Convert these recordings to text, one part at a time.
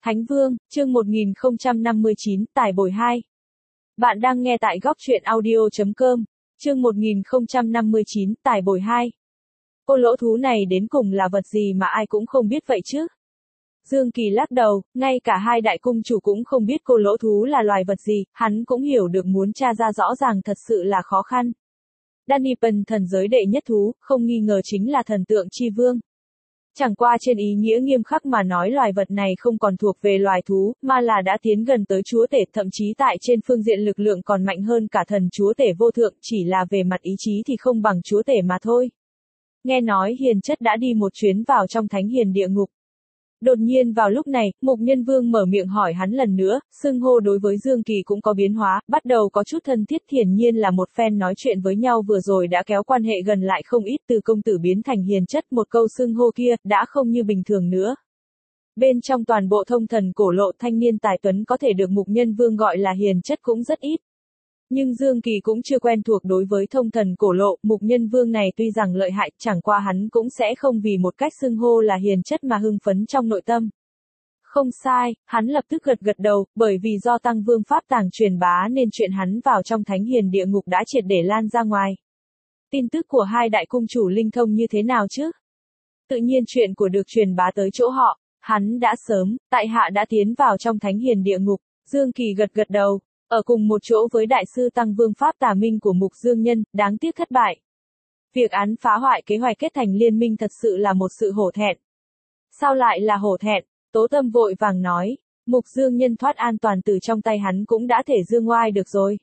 Thánh Vương, chương 1059, Tài bồi 2. Bạn đang nghe tại góc truyện audio.com, chương 1059, Tài bồi 2. Cô lỗ thú này đến cùng là vật gì mà ai cũng không biết vậy chứ? Dương Kỳ lắc đầu, ngay cả hai đại cung chủ cũng không biết cô lỗ thú là loài vật gì, hắn cũng hiểu được muốn tra ra rõ ràng thật sự là khó khăn. Danipan thần giới đệ nhất thú, không nghi ngờ chính là thần tượng chi vương. Chẳng qua trên ý nghĩa nghiêm khắc mà nói loài vật này không còn thuộc về loài thú, mà là đã tiến gần tới chúa tể, thậm chí tại trên phương diện lực lượng còn mạnh hơn cả thần chúa tể vô thượng, chỉ là về mặt ý chí thì không bằng chúa tể mà thôi. Nghe nói hiền chất đã đi một chuyến vào trong thánh hiền địa ngục. Đột nhiên vào lúc này, Mục Nhân Vương mở miệng hỏi hắn lần nữa, xưng hô đối với Dương Kỳ cũng có biến hóa, bắt đầu có chút thân thiết, hiển nhiên là một phen nói chuyện với nhau vừa rồi đã kéo quan hệ gần lại không ít, từ công tử biến thành hiền chất, một câu xưng hô kia đã không như bình thường nữa. Bên trong toàn bộ thông thần cổ lộ, thanh niên tài tuấn có thể được Mục Nhân Vương gọi là hiền chất cũng rất ít. Nhưng Dương Kỳ cũng chưa quen thuộc đối với thông thần cổ lộ, Mục Nhân Vương này tuy rằng lợi hại, chẳng qua hắn cũng sẽ không vì một cách xưng hô là hiền chất mà hưng phấn trong nội tâm. Không sai, hắn lập tức gật gật đầu, bởi vì do Tăng Vương Pháp Tàng truyền bá nên chuyện hắn vào trong thánh hiền địa ngục đã triệt để lan ra ngoài. Tin tức của hai đại cung chủ linh thông như thế nào chứ? Tự nhiên chuyện của được truyền bá tới chỗ họ, hắn đã sớm, tại hạ đã tiến vào trong thánh hiền địa ngục, Dương Kỳ gật gật đầu. Ở cùng một chỗ với đại sư Tăng Vương Pháp Tà Minh của Mục Dương Nhân, đáng tiếc thất bại. Việc án phá hoại kế hoạch kết thành liên minh thật sự là một sự hổ thẹn. Sao lại là hổ thẹn? Tố Tâm vội vàng nói, Mục Dương Nhân thoát an toàn từ trong tay hắn cũng đã thể dương oai được rồi.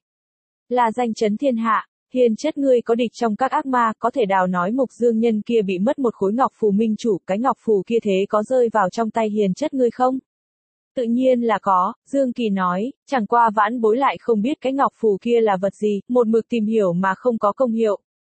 Là danh chấn thiên hạ, hiền chất ngươi có địch trong các ác ma, có thể đào nói Mục Dương Nhân kia bị mất một khối ngọc phù minh chủ, cái ngọc phù kia thế có rơi vào trong tay hiền chất ngươi không? Tự nhiên là có, Dương Kỳ nói, chẳng qua vãn bối lại không biết cái ngọc phù kia là vật gì, một mực tìm hiểu mà không có công hiệu.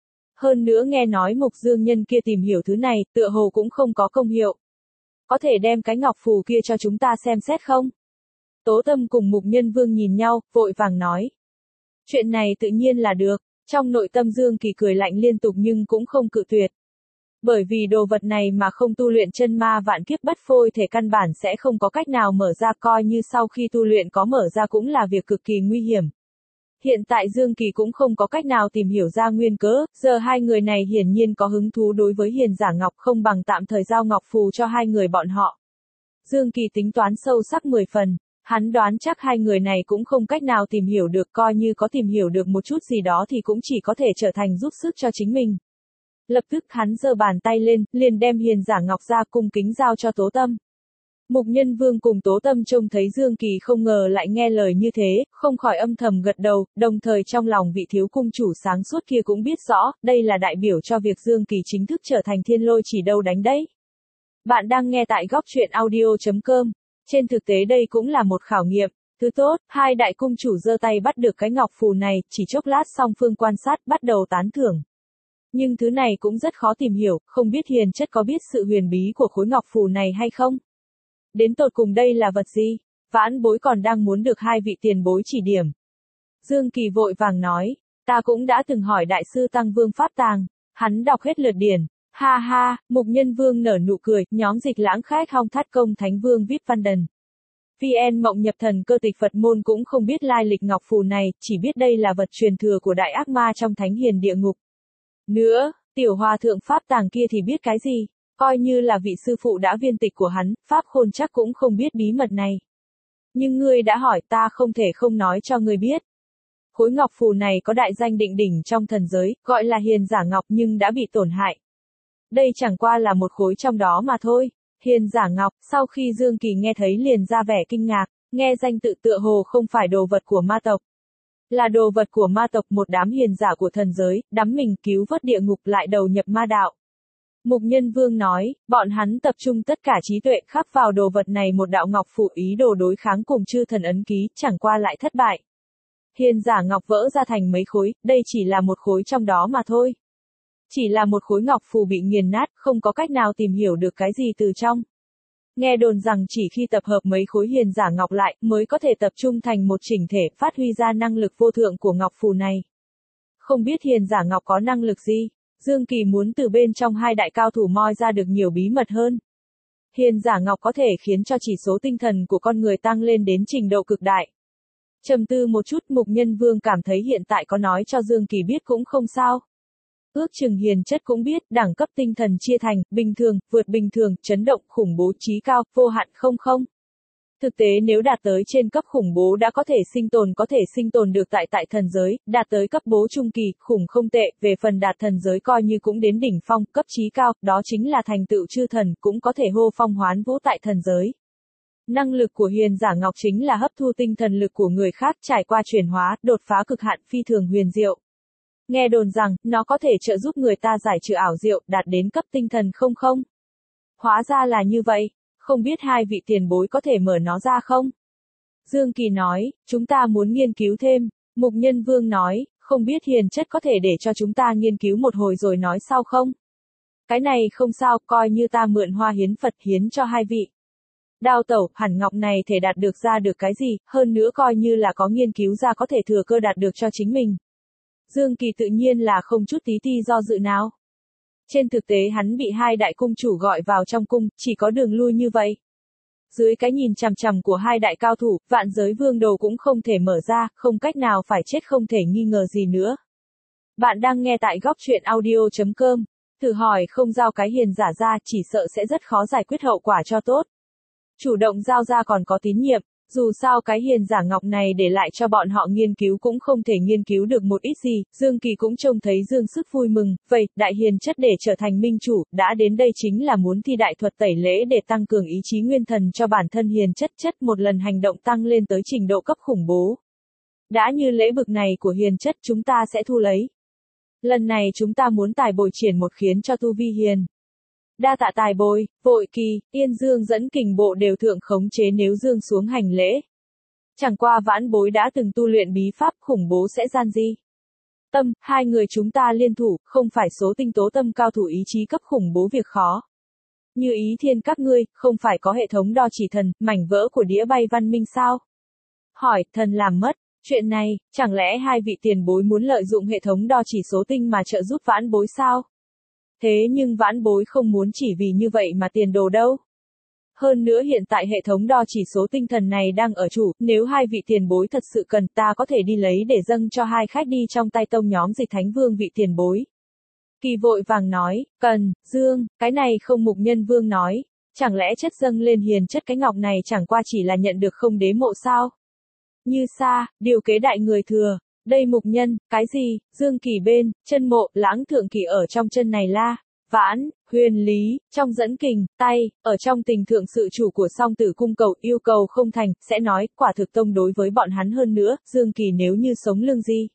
Hơn nữa nghe nói Mục Dương Nhân kia tìm hiểu thứ này, tựa hồ cũng không có công hiệu. Có thể đem cái ngọc phù kia cho chúng ta xem xét không? Tố Tâm cùng Mục Nhân Vương nhìn nhau, vội vàng nói. Chuyện này tự nhiên là được, trong nội tâm Dương Kỳ cười lạnh liên tục nhưng cũng không cự tuyệt. Bởi vì đồ vật này mà không tu luyện chân ma vạn kiếp bất phôi thể căn bản sẽ không có cách nào mở ra, coi như sau khi tu luyện có mở ra cũng là việc cực kỳ nguy hiểm. Hiện tại Dương Kỳ cũng không có cách nào tìm hiểu ra nguyên cớ, giờ hai người này hiển nhiên có hứng thú đối với hiền giả ngọc, không bằng tạm thời giao ngọc phù cho hai người bọn họ. Dương Kỳ tính toán sâu sắc 10 phần, hắn đoán chắc hai người này cũng không cách nào tìm hiểu được, coi như có tìm hiểu được một chút gì đó thì cũng chỉ có thể trở thành giúp sức cho chính mình. Lập tức hắn giơ bàn tay lên, liền đem hiền giả ngọc ra cung kính giao cho Tố Tâm. Mục Nhân Vương cùng Tố Tâm trông thấy Dương Kỳ không ngờ lại nghe lời như thế, không khỏi âm thầm gật đầu, đồng thời trong lòng vị thiếu cung chủ sáng suốt kia cũng biết rõ, đây là đại biểu cho việc Dương Kỳ chính thức trở thành thiên lôi chỉ đâu đánh đấy. Bạn đang nghe tại góc truyện audio.com, trên thực tế đây cũng là một khảo nghiệm. Thứ tốt, hai đại cung chủ giơ tay bắt được cái ngọc phù này, chỉ chốc lát song phương quan sát bắt đầu tán thưởng. Nhưng thứ này cũng rất khó tìm hiểu, không biết hiền chất có biết sự huyền bí của khối ngọc phù này hay không? Đến tột cùng đây là vật gì? Vãn bối còn đang muốn được hai vị tiền bối chỉ điểm. Dương Kỳ vội vàng nói, ta cũng đã từng hỏi đại sư Tăng Vương Pháp Tàng, hắn đọc hết lượt điển. Ha ha, Mục Nhân Vương nở nụ cười, nhóm dịch lãng khách hong thắt công Thánh Vương VIP Văn Đần. VN Mộng nhập thần cơ tịch Phật môn cũng không biết lai lịch ngọc phù này, chỉ biết đây là vật truyền thừa của đại ác ma trong thánh hiền địa ngục. Nữa, tiểu hòa thượng Pháp Tàng kia thì biết cái gì, coi như là vị sư phụ đã viên tịch của hắn, Pháp Khôn chắc cũng không biết bí mật này. Nhưng ngươi đã hỏi, ta không thể không nói cho ngươi biết. Khối ngọc phù này có đại danh định đỉnh trong thần giới, gọi là hiền giả ngọc nhưng đã bị tổn hại. Đây chẳng qua là một khối trong đó mà thôi. Hiền giả ngọc, sau khi Dương Kỳ nghe thấy liền ra vẻ kinh ngạc, nghe danh tự tựa hồ không phải đồ vật của ma tộc. Là đồ vật của ma tộc, một đám hiền giả của thần giới, đắm mình cứu vớt địa ngục lại đầu nhập ma đạo. Mục Nhân Vương nói, bọn hắn tập trung tất cả trí tuệ khắc vào đồ vật này, một đạo ngọc phù ý đồ đối kháng cùng chư thần ấn ký, chẳng qua lại thất bại. Hiền giả ngọc vỡ ra thành mấy khối, đây chỉ là một khối trong đó mà thôi. Chỉ là một khối ngọc phù bị nghiền nát, không có cách nào tìm hiểu được cái gì từ trong. Nghe đồn rằng chỉ khi tập hợp mấy khối hiền giả ngọc lại, mới có thể tập trung thành một chỉnh thể, phát huy ra năng lực vô thượng của ngọc phù này. Không biết hiền giả ngọc có năng lực gì? Dương Kỳ muốn từ bên trong hai đại cao thủ moi ra được nhiều bí mật hơn. hiền giả ngọc có thể khiến cho chỉ số tinh thần của con người tăng lên đến trình độ cực đại. Trầm tư một chút, Mục Nhân Vương cảm thấy hiện tại có nói cho Dương Kỳ biết cũng không sao. Ước chừng hiền chất cũng biết, đẳng cấp tinh thần chia thành, bình thường, vượt bình thường, chấn động, khủng bố, trí cao, vô hạn, không không. Thực tế nếu đạt tới trên cấp khủng bố đã có thể sinh tồn được tại thần giới, đạt tới cấp bố trung kỳ, khủng không tệ, về phần đạt thần giới coi như cũng đến đỉnh phong, cấp trí cao, đó chính là thành tựu chư thần, cũng có thể hô phong hoán vũ tại thần giới. Năng lực của hiền giả ngọc chính là hấp thu tinh thần lực của người khác trải qua chuyển hóa, đột phá cực hạn phi thường huyền diệu. Nghe đồn rằng, nó có thể trợ giúp người ta giải trừ ảo diệu, đạt đến cấp tinh thần không không. Hóa ra là như vậy, không biết hai vị tiền bối có thể mở nó ra không? Dương Kỳ nói, chúng ta muốn nghiên cứu thêm. Mục Nhân Vương nói, không biết hiền chất có thể để cho chúng ta nghiên cứu một hồi rồi nói sau không? Cái này không sao, coi như ta mượn hoa hiến Phật hiến cho hai vị. Đao tẩu, hẳn ngọc này thể đạt được ra được cái gì, hơn nữa coi như là có nghiên cứu ra có thể thừa cơ đạt được cho chính mình. Dương Kỳ tự nhiên là không chút tí ti do dự nào. Trên thực tế hắn bị hai đại cung chủ gọi vào trong cung, chỉ có đường lui như vậy. Dưới cái nhìn chằm chằm của hai đại cao thủ, vạn giới vương đồ cũng không thể mở ra, không cách nào phải chết không thể nghi ngờ gì nữa. Bạn đang nghe tại góc truyện audio.com. Thử hỏi không giao cái hiền giả ra chỉ sợ sẽ rất khó giải quyết hậu quả cho tốt. Chủ động giao ra còn có tín nhiệm, dù sao cái hiền giả ngọc này để lại cho bọn họ nghiên cứu cũng không thể nghiên cứu được một ít gì, Dương Kỳ cũng trông thấy Dương Sức vui mừng, vậy, đại hiền chất để trở thành minh chủ, đã đến đây chính là muốn thi đại thuật tẩy lễ để tăng cường ý chí nguyên thần cho bản thân hiền chất một lần hành động tăng lên tới trình độ cấp khủng bố. Đã như lễ bực này của hiền chất chúng ta sẽ thu lấy. Lần này chúng ta muốn tài bồi triển một khiến cho tu vi hiền. Đa tạ tài bồi, Vội Kỳ, Yên Dương dẫn kình bộ đều thượng khống chế nếu Dương xuống hành lễ. Chẳng qua vãn bối đã từng tu luyện bí pháp khủng bố sẽ gian di. Tâm, hai người chúng ta liên thủ, không phải số tinh tố tâm cao thủ ý chí cấp khủng bố việc khó. Như ý thiên các ngươi, không phải có hệ thống đo chỉ thần, mảnh vỡ của đĩa bay văn minh sao? Hỏi, thần làm mất. Chuyện này, chẳng lẽ hai vị tiền bối muốn lợi dụng hệ thống đo chỉ số tinh mà trợ giúp vãn bối sao? Thế nhưng vãn bối không muốn chỉ vì như vậy mà tiền đồ đâu. Hơn nữa hiện tại hệ thống đo chỉ số tinh thần này đang ở chủ, nếu hai vị tiền bối thật sự cần ta có thể đi lấy để dâng cho hai khách đi trong tay tông nhóm Dịch Thánh Vương vị tiền bối. Kỳ vội vàng nói, cần, Dương, cái này không. Mục Nhân Vương nói, chẳng lẽ chất dâng lên hiền chất cái ngọc này chẳng qua chỉ là nhận được không đế mộ sao? Như xa, điều kế đại người thừa. Đây Mục Nhân, cái gì, Dương Kỳ bên, chân mộ, Lãng Thượng Kỳ ở trong chân này la, Vãn, Huyền Lý, trong dẫn kình, tay, ở trong tình thượng sự chủ của song tử cung cầu, yêu cầu không thành, sẽ nói, quả thực tông đối với bọn hắn hơn nữa, Dương Kỳ nếu như sống lương gì.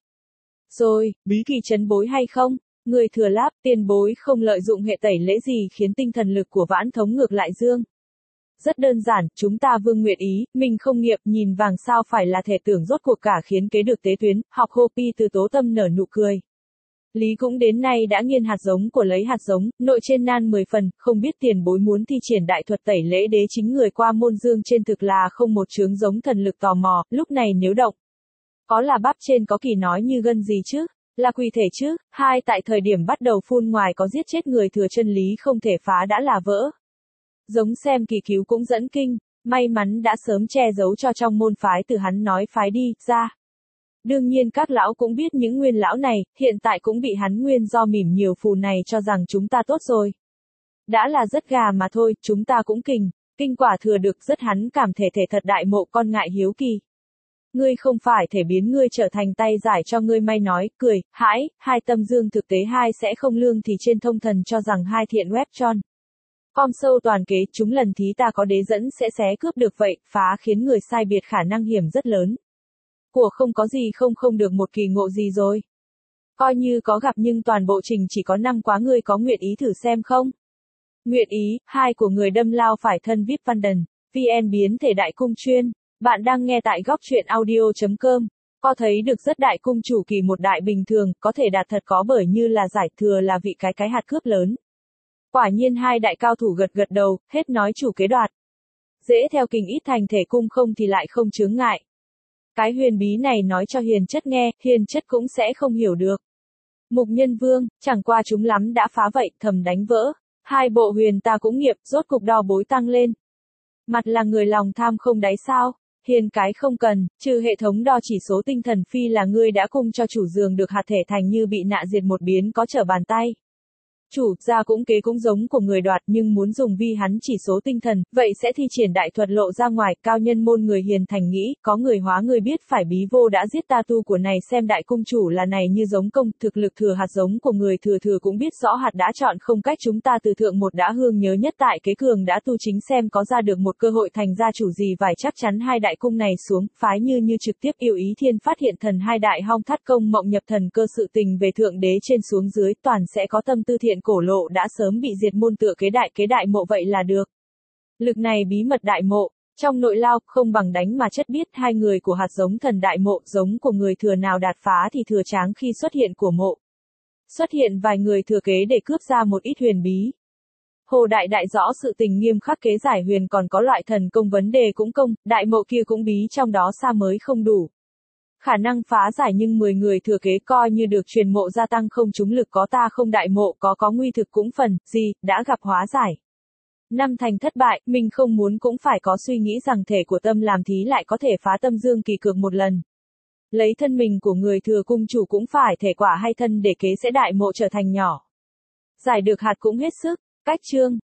Rồi, bí kỳ chấn bối hay không? Người thừa láp, tiền bối không lợi dụng hệ tẩy lễ gì khiến tinh thần lực của Vãn thống ngược lại Dương. Rất đơn giản, chúng ta vương nguyện ý, mình không nghiệp, nhìn vàng sao phải là thể tưởng rốt cuộc cả khiến kế được tế tuyến, học hô pi từ tố tâm nở nụ cười. Lý cũng đến nay đã nghiên hạt giống của lấy hạt giống, nội trên nan 10 phần, không biết tiền bối muốn thi triển đại thuật tẩy lễ đế chính người qua môn Dương trên thực là không một chướng giống thần lực tò mò, lúc này nếu động. Có là bắp trên có kỳ nói như gân gì chứ, là quỳ thể chứ, hai tại thời điểm bắt đầu phun ngoài có giết chết người thừa chân lý không thể phá đã là vỡ. Giống xem kỳ cứu cũng dẫn kinh, may mắn đã sớm che giấu cho trong môn phái từ hắn nói phái đi, ra. Đương nhiên các lão cũng biết những nguyên lão này, hiện tại cũng bị hắn nguyên do mỉm nhiều phù này cho rằng chúng ta tốt rồi. Đã là rất gà mà thôi, chúng ta cũng kinh quả thừa được rất hắn cảm thể thật đại mộ con ngại hiếu kỳ. Ngươi không phải thể biến ngươi trở thành tay giải cho ngươi may nói, cười, hãi, hai tâm dương thực tế hai sẽ không lương thì trên thông thần cho rằng hai thiện web tròn. Com sâu toàn kế, chúng lần thí ta có đế dẫn sẽ xé cướp được vậy, phá khiến người sai biệt khả năng hiểm rất lớn. Của không có gì không được một kỳ ngộ gì rồi. Coi như có gặp nhưng toàn bộ trình chỉ có 5 quá ngươi có nguyện ý thử xem không? Nguyện ý, hai của người đâm lao phải thân VIP văn đần, VN biến thể đại cung chuyên. Bạn đang nghe tại góc truyện audio.com. Có thấy được rất đại cung chủ kỳ một đại bình thường, có thể đạt thật có bởi như là giải thừa là vị cái hạt cướp lớn. Quả nhiên hai đại cao thủ gật đầu, hết nói chủ kế đoạt. Dễ theo kình ít thành thể cung không thì lại không chướng ngại. Cái huyền bí này nói cho hiền chất nghe, hiền chất cũng sẽ không hiểu được. Mục Nhân Vương, chẳng qua chúng lắm đã phá vậy, thầm đánh vỡ. Hai bộ huyền ta cũng nghiệp, rốt cục đo bối tăng lên. Mặt là người lòng tham không đáy sao? Hiền cái không cần, trừ hệ thống đo chỉ số tinh thần phi là ngươi đã cung cho chủ giường được hạt thể thành như bị nạ diệt một biến có trở bàn tay. Chủ, ra cũng kế cũng giống của người đoạt nhưng muốn dùng vi hắn chỉ số tinh thần, vậy sẽ thi triển đại thuật lộ ra ngoài, cao nhân môn người hiền thành nghĩ, có người hóa người biết phải bí vô đã giết ta tu của này xem đại cung chủ là này như giống công, thực lực thừa hạt giống của người thừa cũng biết rõ hạt đã chọn không cách chúng ta từ thượng một đã hương nhớ nhất tại kế cường đã tu chính xem có ra được một cơ hội thành gia chủ gì vải chắc chắn hai đại cung này xuống, phái như trực tiếp yêu ý thiên phát hiện thần hai đại hong thắt công mộng nhập thần cơ sự tình về thượng đế trên xuống dưới toàn sẽ có tâm tư thiện cổ lộ đã sớm bị diệt môn tựa kế đại mộ vậy là được. Lực này bí mật đại mộ, trong nội lao, không bằng đánh mà chất biết hai người của hạt giống thần đại mộ giống của người thừa nào đạt phá thì thừa tráng khi xuất hiện của mộ. Xuất hiện vài người thừa kế để cướp ra một ít huyền bí. Hồ đại đại rõ sự tình nghiêm khắc kế giải huyền còn có loại thần công vấn đề cũng công, đại mộ kia cũng bí trong đó xa mới không đủ. Khả năng phá giải nhưng 10 người thừa kế coi như được truyền mộ gia tăng không trúng lực có ta không đại mộ có nguy thực cũng phần, gì, đã gặp hóa giải. Năm thành thất bại, mình không muốn cũng phải có suy nghĩ rằng thể của tâm làm thí lại có thể phá tâm dương kỳ cược một lần. Lấy thân mình của người thừa cung chủ cũng phải thể quả hay thân để kế sẽ đại mộ trở thành nhỏ. Giải được hạt cũng hết sức, cách chương.